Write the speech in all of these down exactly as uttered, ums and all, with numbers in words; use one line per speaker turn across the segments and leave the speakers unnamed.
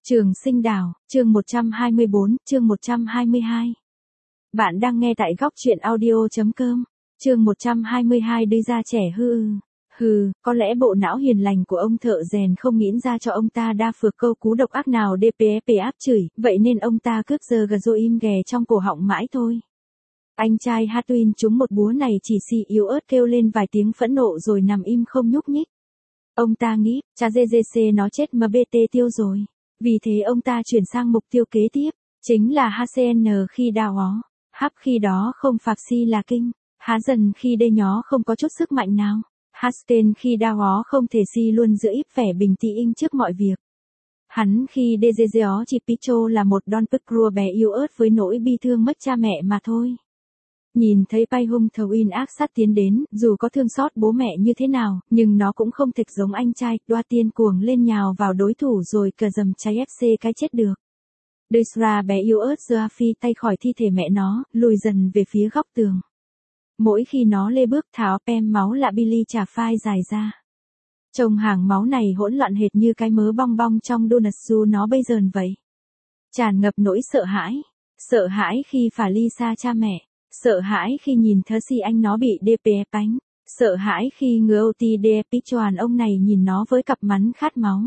Trường Sinh Đảo, chương một trăm hai mươi bốn, chương một trăm hai mươi hai. Bạn đang nghe tại góc truyện audio.com, chương một trăm hai mươi hai đi ra trẻ hư ư. Hừ, có lẽ bộ não hiền lành của ông thợ rèn không nghĩ ra cho ông ta đa phược câu cú độc ác nào đê pê ép pê áp chửi, vậy nên ông ta cướp giờ gà rồi im ghè trong cổ họng mãi thôi. Anh trai Hatwin trúng một búa này chỉ xì yếu ớt kêu lên vài tiếng phẫn nộ rồi nằm im không nhúc nhích. Ông ta nghĩ, cha giê giê xê nó chết mà bê tê tiêu rồi. Vì thế ông ta chuyển sang mục tiêu kế tiếp, chính là hát xê en khi đào ó. Hắp khi đó không phạp si là kinh, há dần khi đê nhó không có chút sức mạnh nào. Hasken khi đào ó không thể si luôn giữ ít vẻ bình tĩnh trước mọi việc. Hắn khi đê dê dê ó chỉ Picho là một Don Pucrua bé yếu ớt với nỗi bi thương mất cha mẹ mà thôi. Nhìn thấy Pai Hung Thawin ác sát tiến đến, dù có thương xót bố mẹ như thế nào, nhưng nó cũng không thực giống anh trai, đoa tiên cuồng lên nhào vào đối thủ rồi cờ dầm cháy ép xê cái chết được. Desra bé yếu ớt giơ phi tay khỏi thi thể mẹ nó, lùi dần về phía góc tường. Mỗi khi nó lê bước tháo pem máu lạ Billy trả phai dài ra. Trông hàng máu này hỗn loạn hệt như cái mớ bong bong trong donutsu nó bây giờ vậy. Tràn ngập nỗi sợ hãi. Sợ hãi khi phải ly xa cha mẹ. Sợ hãi khi nhìn thớ si anh nó bị đê pê ép bánh. Sợ hãi khi ngứa ô tê đê Pichoan ông này nhìn nó với cặp mắn khát máu.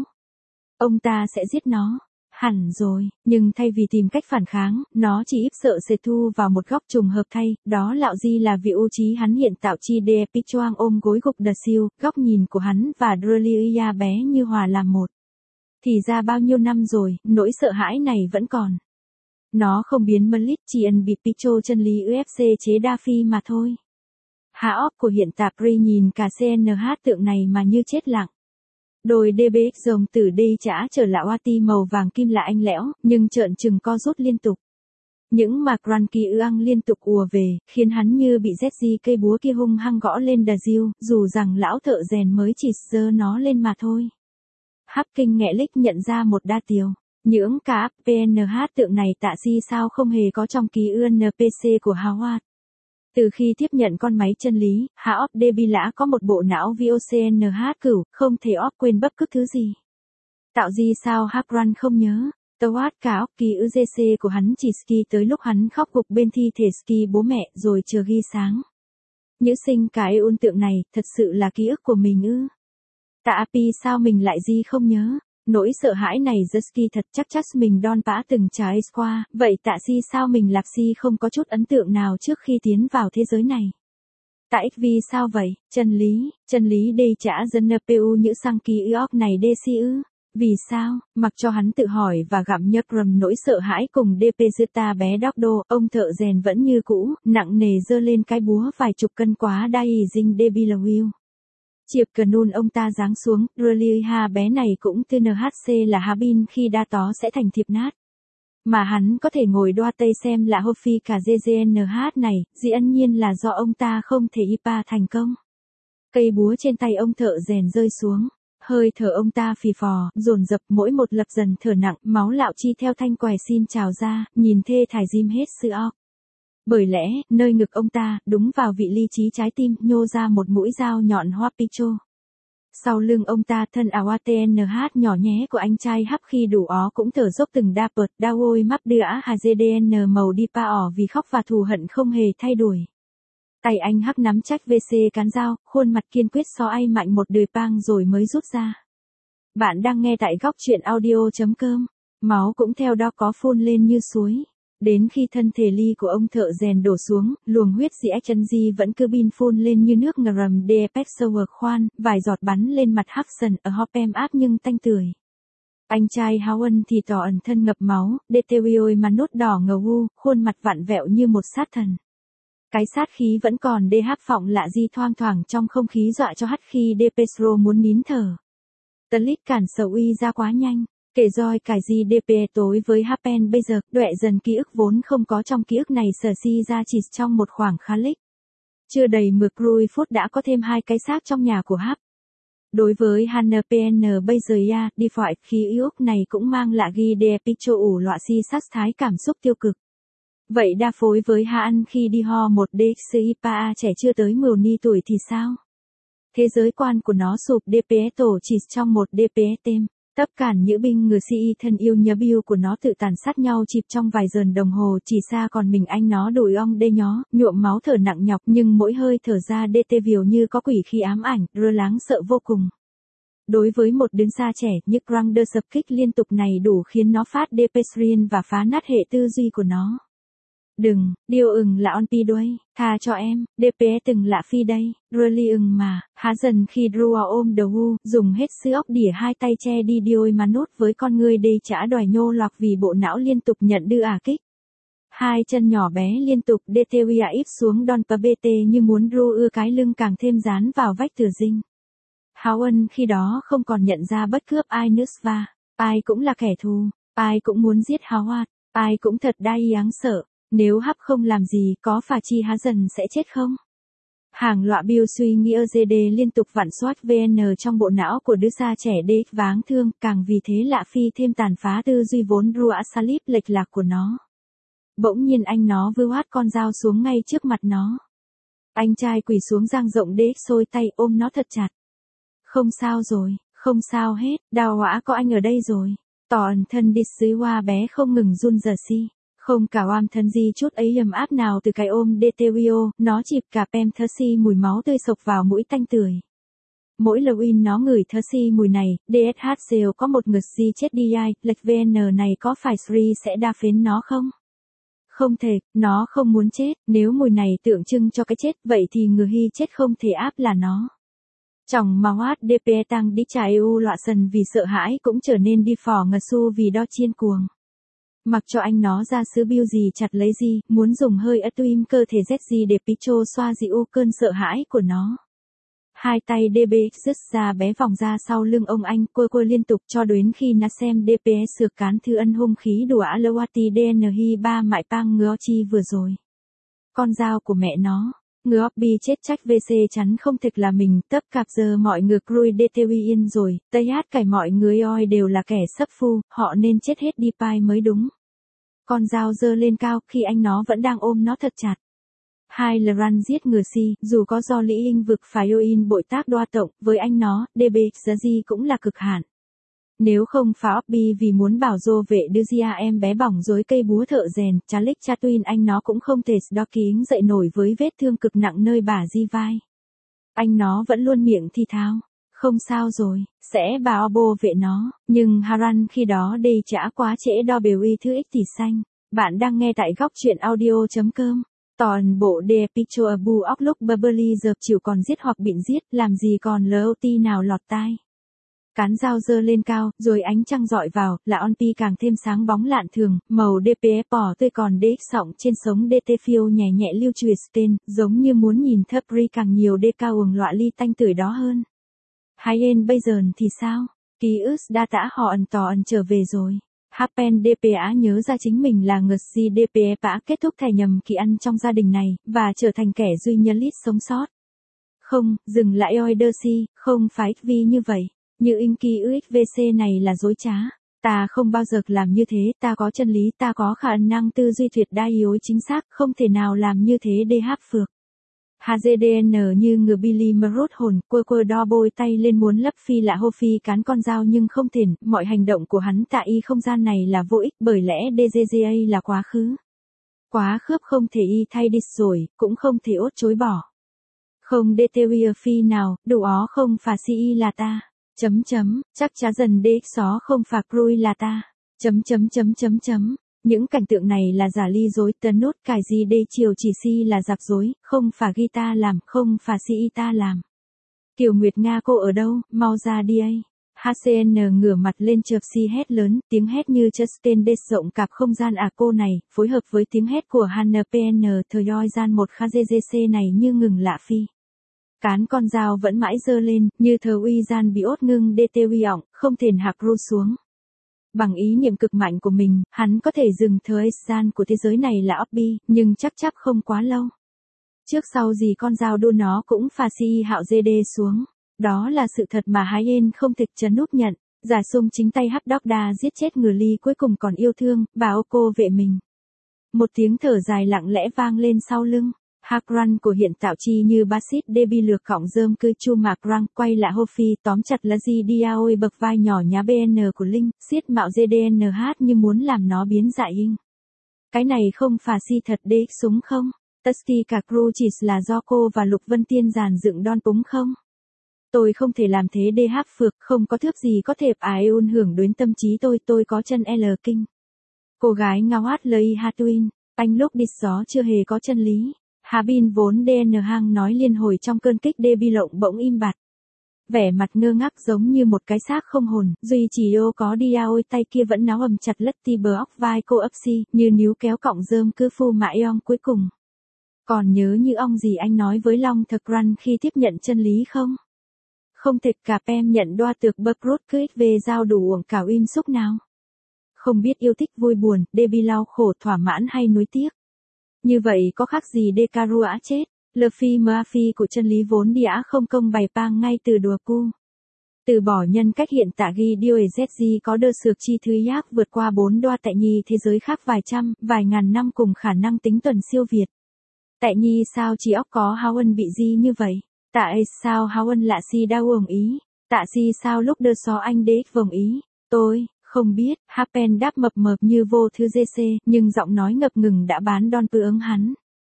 Ông ta sẽ giết nó. Hẳn rồi, nhưng thay vì tìm cách phản kháng, nó chỉ íp sợ sẽ thu vào một góc trùng hợp thay, đó lạo gì là vì ô trí hắn hiện tạo chi đê Pichoang ôm gối gục đờ siêu, góc nhìn của hắn và Drulia bé như hòa làm một. Thì ra bao nhiêu năm rồi, nỗi sợ hãi này vẫn còn. Nó không biến Malik chỉ ẩn bị Picho chân lý u ép xê chế đa phi mà thôi. Hạ óc của hiện tạp Ri nhìn cả xê en hát tượng này mà như chết lặng. Đôi đê bê ích rồng từ đây chả trở lại Wati màu vàng kim là anh lẽo, nhưng trợn trừng co rút liên tục. Những mà Cranky ương liên tục ùa về, khiến hắn như bị Zetzi cây búa kia hung hăng gõ lên đà diêu, dù rằng lão thợ rèn mới chỉ giơ nó lên mà thôi. Hắc kinh nghẹ lích nhận ra một đa tiều. Những cả pê en hát tượng này tạ si sao không hề có trong ký ức en pê xê của Howard. Từ khi tiếp nhận con máy chân lý, Haop Debi lã có một bộ não vê o xê en hát cửu, không thể óp quên bất cứ thứ gì. Tạo gì sao Hapran không nhớ, Tawat cả óc ký ức giê xê của hắn chỉ ski tới lúc hắn khóc gục bên thi thể ski bố mẹ rồi chờ ghi sáng. Nhữ sinh cái ôn tượng này, thật sự là ký ức của mình ư. Tạ pi sao mình lại gì không nhớ. Nỗi sợ hãi này Jusky thật chắc chắc mình Don Pã từng trải qua, vậy tạ si sao mình Lạp si không có chút ấn tượng nào trước khi tiến vào thế giới này. Tại vì sao vậy, chân lý, chân lý đây chả dân nờ pê u những sang ký ước này đê si ư, vì sao, mặc cho hắn tự hỏi và gặm nhấp rầm nỗi sợ hãi cùng đê pê Zeta bé đóc đô, ông thợ rèn vẫn như cũ, nặng nề dơ lên cái búa vài chục cân quá đai dinh đê bi là will. Chiệp cờ nôn ông ta giáng xuống, Drulia bé này cũng từ en hát xê là Habin khi đa tó sẽ thành thiệp nát. Mà hắn có thể ngồi đoa tây xem là Hofi cả giê giê en hát này, dĩ ân nhiên là do ông ta không thể ipa thành công. Cây búa trên tay ông thợ rèn rơi xuống, hơi thở ông ta phì phò, dồn dập mỗi một lập dần thở nặng, máu lạo chi theo thanh quẻ xin trào ra, nhìn thê thải diêm hết sự óc. Bởi lẽ, nơi ngực ông ta, đúng vào vị ly trí trái tim, nhô ra một mũi dao nhọn hoa Picho. Sau lưng ông ta thân Awatn hát nhỏ nhé của anh trai hắp khi đủ ó cũng thở dốc từng đa pợt đau ôi mắp đưa hà dê đê en màu đi pa ỏ vì khóc và thù hận không hề thay đổi. Tay anh hắc nắm trách vê xê cán dao, khuôn mặt kiên quyết xó ai mạnh một đời pang rồi mới rút ra. Bạn đang nghe tại góc truyện audio.com, máu cũng theo đó có phun lên như suối. Đến khi thân thể ly của ông thợ rèn đổ xuống, luồng huyết dị chân di vẫn cứ bin phun lên như nước ngầm đê pét sour khoan, vài giọt bắn lên mặt Hudson ở Hopem áp nhưng tanh tưởi. Anh trai Howen thì tỏ ẩn thân ngập máu, đê tê ôi mà nốt đỏ ngầu u, khuôn mặt vặn vẹo như một sát thần. Cái sát khí vẫn còn đê háp phọng lạ di thoang thoảng trong không khí dọa cho hắt khi đê Petro muốn nín thở. Talit cản sầu uy ra quá nhanh. Kể roi cải gì đê pê tối với Hapen bây giờ, đọe dần ký ức vốn không có trong ký ức này sở si ra chỉ trong một khoảng khá lích. Chưa đầy mười phút đã có thêm hai cái xác trong nhà của Hap. Đối với Hanna pê en bây giờ ya, đi phọi khi ước này cũng mang lạ ghi đê picho ủ lọa si sát thái cảm xúc tiêu cực. Vậy đa phối với Ha An khi đi ho một đê xê i pê a trẻ chưa tới mười ni tuổi thì sao? Thế giới quan của nó sụp đê pê tổ chỉ trong một đê pê tem. Tất cả nhữ binh ngừa si thân yêu nhớ biêu của nó tự tàn sát nhau chịp trong vài giờ đồng hồ, chỉ xa còn mình anh nó đùi ong đê nhó, nhuộm máu thở nặng nhọc, nhưng mỗi hơi thở ra đê tê viều như có quỷ khi ám ảnh, rơ láng sợ vô cùng. Đối với một đứa xa trẻ, những răng đơ sập kích liên tục này đủ khiến nó phát depression và phá nát hệ tư duy của nó. Đừng, điều ừng là on pi đuôi, tha cho em, đê pê từng lạ phi đây, really ừng mà, há dần khi Drua ôm đầu hu, dùng hết sức óc đỉa hai tay che đi điôi mà nốt với con người đây chả đòi nhô lọc vì bộ não liên tục nhận đưa ả kích. Hai chân nhỏ bé liên tục đê tê uy íp xuống đòn pa bê tê như muốn Dru ưa cái lưng càng thêm dán vào vách tường dinh. Háo ân khi đó không còn nhận ra bất cướp ai nữa và, ai cũng là kẻ thù, ai cũng muốn giết Háo hoạt, ai cũng thật đai áng sợ. Nếu hắp không làm gì có phải chi há dần sẽ chết không? Hàng loạt biêu suy nghĩ ơ giê đê liên tục vặn soát vê en trong bộ não của đứa xa trẻ đê váng thương, càng vì thế lạ phi thêm tàn phá tư duy vốn Rua Salip lệch lạc của nó. Bỗng nhiên anh nó vư hoát con dao xuống ngay trước mặt nó. Anh trai quỳ xuống dang rộng đế xôi tay ôm nó thật chặt. Không sao rồi, không sao hết, đào hỏa có anh ở đây rồi. Tỏ ẩn thân đi xứ hoa bé không ngừng run giờ si. Không cả oam thân gì chút ấy ấm áp nào từ cái ôm đê tê wio, nó chịp cả pem thơ si mùi máu tươi sộc vào mũi tanh tưởi. Mỗi lần in nó ngửi thơ si mùi này, đê ét hát xêu có một ngực si chết đi ai, lệch vê en này có phải Sri sẽ đa phến nó không? Không thể, nó không muốn chết, nếu mùi này tượng trưng cho cái chết, vậy thì người hy chết không thể áp là nó. Chồng mà hoát đê pê tăng đi trà eu lọa sần vì sợ hãi cũng trở nên đi phò ngờ su vì đo chiên cuồng. Mặc cho anh nó ra sứ biêu gì chặt lấy gì, muốn dùng hơi ớt tuim cơ thể Z gì để picho xoa dịu cơn sợ hãi của nó. Hai tay đê bê rứt ra bé vòng ra sau lưng ông anh, côi côi liên tục cho đến khi nó xem đê pê ét sược cán thư ân hung khí đùa alawati đê en hi ba mại pang ngứa chi vừa rồi. Con dao của mẹ nó. Ngứa bi chết trách vê xê chắn không thực là mình, tấp cạp giờ mọi ngược rui đê tê uy yên rồi, tây hát cải mọi người oi đều là kẻ sấp phu, họ nên chết hết đi pai mới đúng. Con dao giơ lên cao khi anh nó vẫn đang ôm nó thật chặt. Hai là run giết ngừa si, dù có do lý in vực phải yêu in bội tác đoa tổng, với anh nó, đê bê giá gì cũng là cực hạn. Nếu không phá Oppi vì muốn bảo dô vệ đưa Gia em bé bỏng dối cây búa thợ rèn, cha lích cha tuyên anh nó cũng không thể đo kính dậy nổi với vết thương cực nặng nơi bả di vai. Anh nó vẫn luôn miệng thi thao. Không sao rồi, sẽ bà Obo vệ nó, nhưng Haran khi đó đây chả quá trễ đo biểu y thứ ích tỷ xanh. Bạn đang nghe tại góc truyện audio.com. Toàn bộ đề picture bu óc lúc bubbly dợp chịu còn giết hoặc bịn giết, làm gì còn lốt nào lọt tai. Cán dao dơ lên cao, rồi ánh trăng dọi vào, là on pi càng thêm sáng bóng lạn thường, màu đê pê ép bỏ tươi còn đê sọng trên sống đê tê phiêu nhẹ nhẹ lưu truyệt tên, giống như muốn nhìn thấp ri càng nhiều đê cao uồng lọa ly tanh tưởi đó hơn. Hay en bây giờ thì sao? Ký ức đã tả họ ẩn tỏ ẩn trở về rồi. Happen đê pê á nhớ ra chính mình là ngược si đê pê ép á kết thúc thẻ nhầm kỳ ăn trong gia đình này, và trở thành kẻ duy nhất lít sống sót. Không, dừng lại oi đơ si, không phải vì như vậy. Như in kỳ ức vê xê này là dối trá. Ta không bao giờ làm như thế, ta có chân lý, ta có khả năng tư duy tuyệt đa yếu chính xác, không thể nào làm như thế đê hát phược. hát giê đê en như ngừa Billy Merot hồn, quơ quơ đo bôi tay lên muốn lấp phi lạ hô phi cán con dao nhưng không thể, mọi hành động của hắn tại y không gian này là vô ích bởi lẽ đê giê giê a là quá khứ. Quá khớp không thể y thay đi rồi, cũng không thể ốt chối bỏ. Không đê tê uy phi nào, đủ ó không phà si y là ta. Chấm chấm, chắc chắn dần đê xó không phạc rui là ta. Chấm chấm chấm chấm chấm. Những cảnh tượng này là giả ly dối tấn nốt cải gì đê chiều chỉ si là giặc dối, không phà ghi ta làm, không phà si y ta làm. Kiều Nguyệt Nga cô ở đâu, mau ra đi ấy. hát xê en ngửa mặt lên chợp si hét lớn, tiếng hét như Justin đê rộng cạp không gian à cô này, phối hợp với tiếng hét của Hannah pê en thời oi gian một kha giê giê xê này như ngừng lạ phi. Cán con dao vẫn mãi dơ lên, như thờ uy gian bị ốt ngưng đê tê uy ọng, không thể hạc ru xuống. Bằng ý niệm cực mạnh của mình, hắn có thể dừng thời gian của thế giới này là Oppi, nhưng chắc chắc không quá lâu. Trước sau gì con dao đua nó cũng phà si hạo dê đê xuống. Đó là sự thật mà Hái Yên không thực chấn núp nhận. Giả sung chính tay hấp đóc đa giết chết ngừa ly cuối cùng còn yêu thương, bảo cô vệ mình. Một tiếng thở dài lặng lẽ vang lên sau lưng. Hakran của hiện tạo chi như Basit Debi lược cọng dơm cư chu mạc răng quay lại hô phi tóm chặt là gì diaoi bậc vai nhỏ nhá bê en của Linh, siết mạo giê đê en hát như muốn làm nó biến dại hình. Cái này không phà si thật đê súng không? Tusky cả crew chỉ là do cô và Lục Vân Tiên giàn dựng đon úng không? Tôi không thể làm thế đê hát phược, không có thước gì có thể ái ôn hưởng đến tâm trí tôi, tôi có chân L kinh. Cô gái ngao hát lời Hatwin, anh lúc đi gió chưa hề có chân lý. Habin vốn đê en hang nói liên hồi trong cơn kích đê bi lộng bỗng im bặt. Vẻ mặt ngơ ngác giống như một cái xác không hồn, duy chỉ ô có đi ôi tay kia vẫn náo ầm chặt lất ti bờ óc vai cô ấp si, như níu kéo cọng rơm cứ phu mãi ong cuối cùng. Còn nhớ như ông gì anh nói với Long Thực Run khi tiếp nhận chân lý không? Không thể cả pem nhận đoa tược bậc rốt cứ ít về giao đủ uổng cảo im xúc nào. Không biết yêu thích vui buồn, đê bi lau khổ thỏa mãn hay nuối tiếc. Như vậy có khác gì đê caru á chết, Luffy Murphy của chân lý vốn đi á không công bày pang ngay từ đùa cu. Từ bỏ nhân cách hiện tạ ghi điêu zg có đơ sược chi thứ giác vượt qua bốn đoa tại nhi thế giới khác vài trăm, vài ngàn năm cùng khả năng tính tuần siêu việt. Tại nhi sao chỉ óc có Howen bị gì như vậy? Tại sao Howen lạ si đau uổng ý? Tạ si sao lúc đơ xó anh đế vòng ý? Tôi không biết, Hapen đáp mập mập như vô thư giê xê, nhưng giọng nói ngập ngừng đã bán đon tư ứng hắn.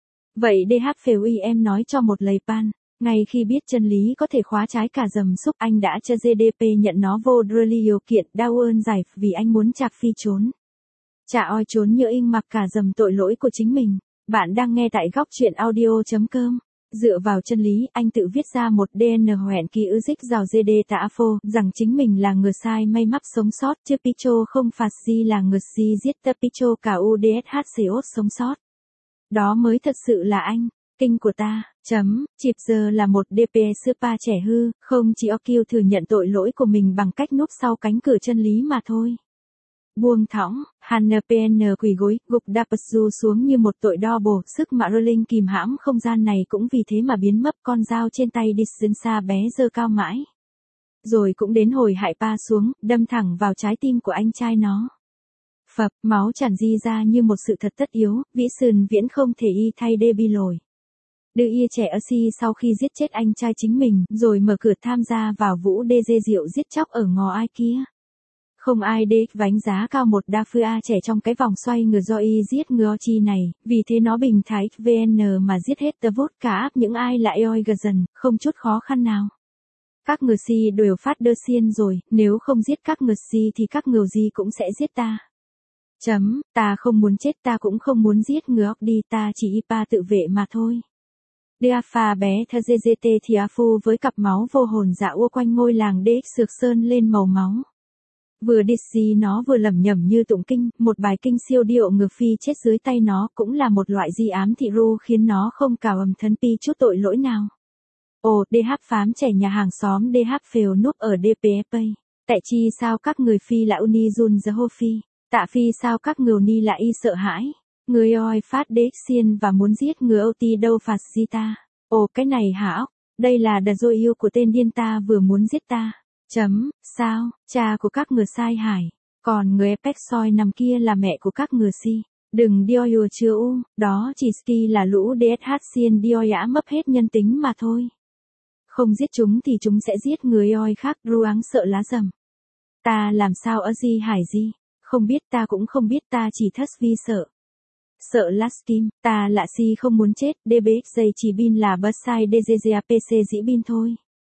Vậy đê hát phèo y em nói cho một lời pan, ngay khi biết chân lý có thể khóa trái cả dầm xúc anh đã cho giê đê pê nhận nó vô điều kiện đau ơn giải vì anh muốn chạc phi trốn. Chả oi trốn như in mặc cả dầm tội lỗi của chính mình. Bạn đang nghe tại góc truyện audio.com. Dựa vào chân lý, anh tự viết ra một đê en hoẹn ký ư dích rào giê đê tạ phô, rằng chính mình là người sai may mắn sống sót, chứ Picho không phạt si là người si giết ta Picho cả u đê ét hát xê ốt sống sót. Đó mới thật sự là anh, kinh của ta, chấm, chịp giờ là một đê pê super trẻ hư, không chỉ Okio thừa nhận tội lỗi của mình bằng cách núp sau cánh cửa chân lý mà thôi. Buông thõng, Hana pê en quỳ gối, gục Dapsu xuống như một tội đo bổ, sức mà Rolling kìm hãm không gian này cũng vì thế mà biến mất con dao trên tay Disensa bé dơ cao mãi. Rồi cũng đến hồi hại pa xuống, đâm thẳng vào trái tim của anh trai nó. Phập, máu tràn di ra như một sự thật tất yếu, vĩ sườn viễn không thể y thay đê bi lồi. Đưa ia trẻ ở si sau khi giết chết anh trai chính mình, rồi mở cửa tham gia vào vũ đê dê diệu giết chóc ở ngò ai kia. Không ai đế vánh giá cao một đa phư A trẻ trong cái vòng xoay ngừa do y giết ngừa chi này, vì thế nó bình thái vê en mà giết hết tờ vốt cả áp những ai lại oi gờ dần, không chút khó khăn nào. Các ngừa si đều phát đơ xiên rồi, nếu không giết các ngừa si thì các ngừa gì cũng sẽ giết ta. Chấm, ta không muốn chết ta cũng không muốn giết ngừa óc đi ta chỉ ipa tự vệ mà thôi. Đa pha bé thơ giê giê tê thì a phu với cặp máu vô hồn dạ ua quanh ngôi làng đế sược sơn lên màu máu. Vừa đi xì nó vừa lẩm nhẩm như tụng kinh, một bài kinh siêu điệu ngược phi chết dưới tay nó cũng là một loại di ám thị ru khiến nó không cào ầm thân pi chút tội lỗi nào. Ồ, đê hát phám trẻ nhà hàng xóm đê hát phèo núp ở đê pê ép a. Tại chi sao các người phi là uni run giờ hô phi, tạ phi sao các người ni là y sợ hãi. Người oi phát đế xiên và muốn giết người ô ti đâu phạt si ta. Ồ cái này hả ốc, đây là đờ dô yêu của tên điên ta vừa muốn giết ta. Chấm, sao, cha của các người sai hải, còn người Epex soi nằm kia là mẹ của các người si. Đừng Dioyo chưa u, đó chỉ ski là lũ đê ét hát xiên Dioya mấp hết nhân tính mà thôi. Không giết chúng thì chúng sẽ giết người oi khác ruáng sợ lá rầm. Ta làm sao ở gì hải gì, không biết ta cũng không biết ta chỉ thất vi sợ. Sợ last kim, ta lạ si không muốn chết, đê bê ích dây chỉ bin là bớt sai đê giê giê a pê xê dĩ bin thôi.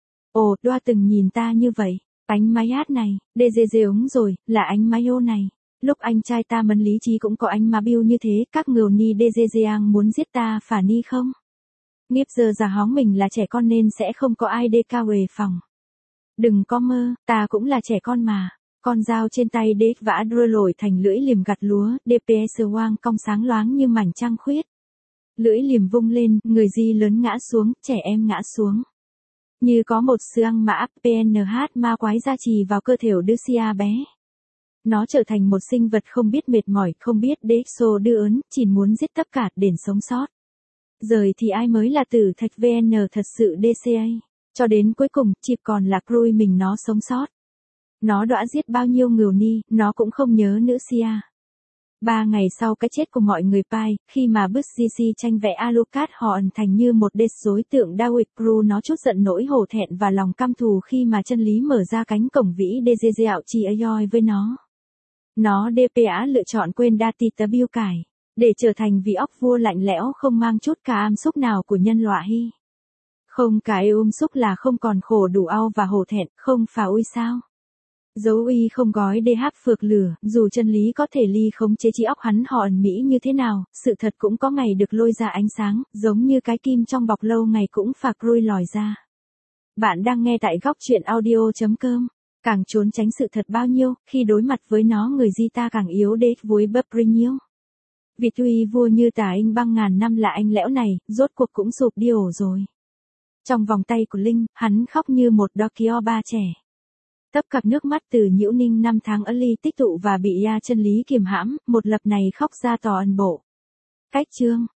Ồ, đoa từng nhìn ta như vậy, ánh máy hát này, đê giê giê úng rồi, là ánh máy ô này. Lúc anh trai ta mấn lý trí cũng có ánh má biêu như thế, các ngầu ni đê giê giê ang muốn giết ta phả ni không? Nghiếp giờ giả hóng mình là trẻ con nên sẽ không có ai đê cao về phòng. Đừng có mơ, ta cũng là trẻ con mà. Con dao trên tay đế vã đưa lồi thành lưỡi liềm gặt lúa, đê pê ét hoang cong sáng loáng như mảnh trăng khuyết. Lưỡi liềm vung lên, người di lớn ngã xuống, trẻ em ngã xuống. Như có một sư ăn mã pê en hát ma quái gia trì vào cơ thể đứa sia bé. Nó trở thành một sinh vật không biết mệt mỏi, không biết đế xô đưa ớn, chỉ muốn giết tất cả để sống sót. Rồi thì ai mới là tử thạch vê en thật sự đê xê a. Cho đến cuối cùng, chịp còn là crui mình nó sống sót. Nó đã giết bao nhiêu ngừu ni, nó cũng không nhớ nữ sia. Ba ngày sau cái chết của mọi người Pai, khi mà Busisi tranh vẽ Alucard họ ẩn thành như một đế rối tượng David Crew nó chút giận nỗi hổ thẹn và lòng căm thù khi mà chân lý mở ra cánh cổng vĩ để dê dạo chi ayoi với nó. Nó đê pê á lựa chọn quên Dati tớ biêu cải, để trở thành vị óc vua lạnh lẽo không mang chút cả am xúc nào của nhân loại. Không cái um xúc là không còn khổ đủ au và hổ thẹn, không phà ui sao. Dấu uy không gói đê hát phược lửa, dù chân lý có thể ly khống chế trí óc hắn họ ẩn mỹ như thế nào, sự thật cũng có ngày được lôi ra ánh sáng, giống như cái kim trong bọc lâu ngày cũng phạc rui lòi ra. Bạn đang nghe tại góc truyện audio.com. Càng trốn tránh sự thật bao nhiêu, khi đối mặt với nó người di ta càng yếu đế vui bấp rinh nhiêu. Vì tuy vua như tà anh băng ngàn năm là anh lẽo này, rốt cuộc cũng sụp đi ổ rồi. Trong vòng tay của Linh, hắn khóc như một Dokio ba trẻ. Tấp cặp nước mắt từ nhiễu ninh năm tháng ân ly tích tụ và bị ya chân lý kiềm hãm, một lập này khóc ra tỏ ân bộ. Cách chương